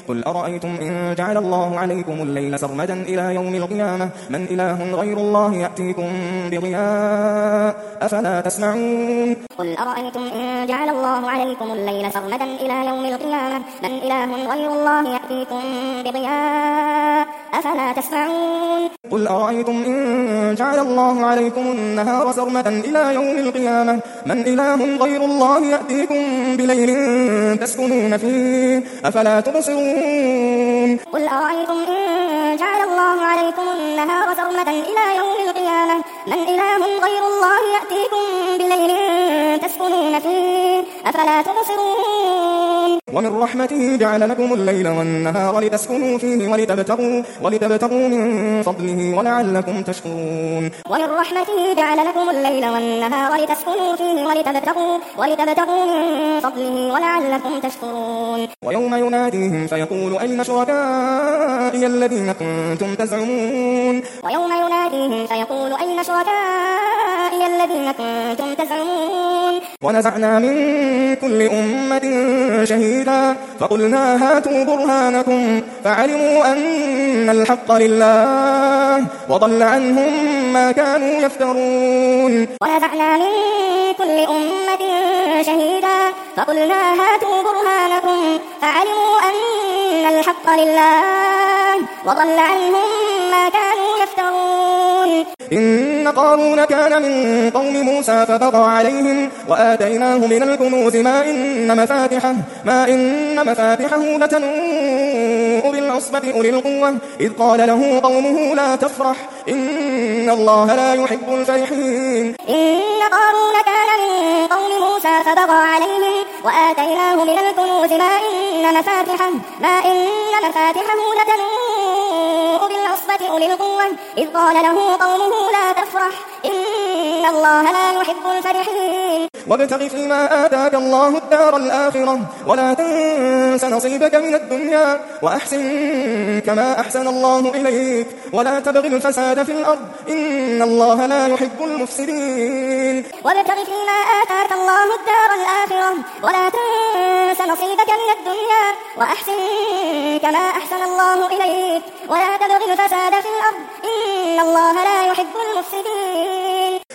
قل أرأيتم إن جعل الله عليكم الليل سرمدا إلى يوم القيامة من إله غير الله يأتيكم بضياء أفلا تسمعون قل أرأيتم إن جعل الله عليكم الليل سرمدا إلى يوم القيامة من إله غير الله يأتيكم بضياء أفلا تسمعون قل أرأيتم إن جعل الله عليكم النهار سرمدا إلى يوم القيامة من إله غير الله يأتيكم بليل تسكنون فيه أفلا تبصرون قل أرأيتم إن جعل الله عليكم النهار سرمدا إلى يوم القيامة من إله غير الله يأتيكم بليل تسكنون فيه أفلا تبصرون ومن رحمته جعل لكم الليل والنهار لتسكنوا فيه ولتبتغوا من فضله ولعلكم تشكرون ومن رحمته جعل لكم الليل والنهار لتسكنوا فيه ولتبتغوا من فضله ولعلكم تشكرون ويوم يناديهم فيقول أين شركائي الذين كنتم تزعمون ويوم يناديهم فيقول أين شركائي الذين كنتم تزعمون ونزعنا من كل أمة شهيدا فقلنا هاتوا برهانكم فعلموا أن الحق لله وضل عنهم ما كانوا يفترون ونزعنا من كل أمة شهيدا فقلنا هاتوا برهانكم فعلموا أن الحق لله وضل عنهم ما كانوا يفترون إن قارون كان من قوم موسى فبغى عليهم وآتيناه من الكنوز ما إن مفاتحه لتنوء بالعصبة أولي القوة إذ قال له قومه لا تفرح إن الله لا يحب الفرحين إن قارون كان من قوم موسى فبغى عليهم وآتيناه من الكنوز ما إن مفاتحه لتنوء بالعصبة أولي القوة إذ قال له قومه لا تفرح إن الله لا يحب الفرحين وابتغ فيما آتاك الله الدار الآخرة ولا تنس نصيبك من الدنيا وأحسن كما أحسن الله إليك ولا تبغ الفساد في الأرض إن الله لا يحب المفسدين وابتغ فيما آتاك الله الدار الآخرة ولا تنس نصيبك من الدنيا وأحسن كما أحسن الله إليك ولا تبغ الفساد في الأرض إن الله لا يحب المفسدين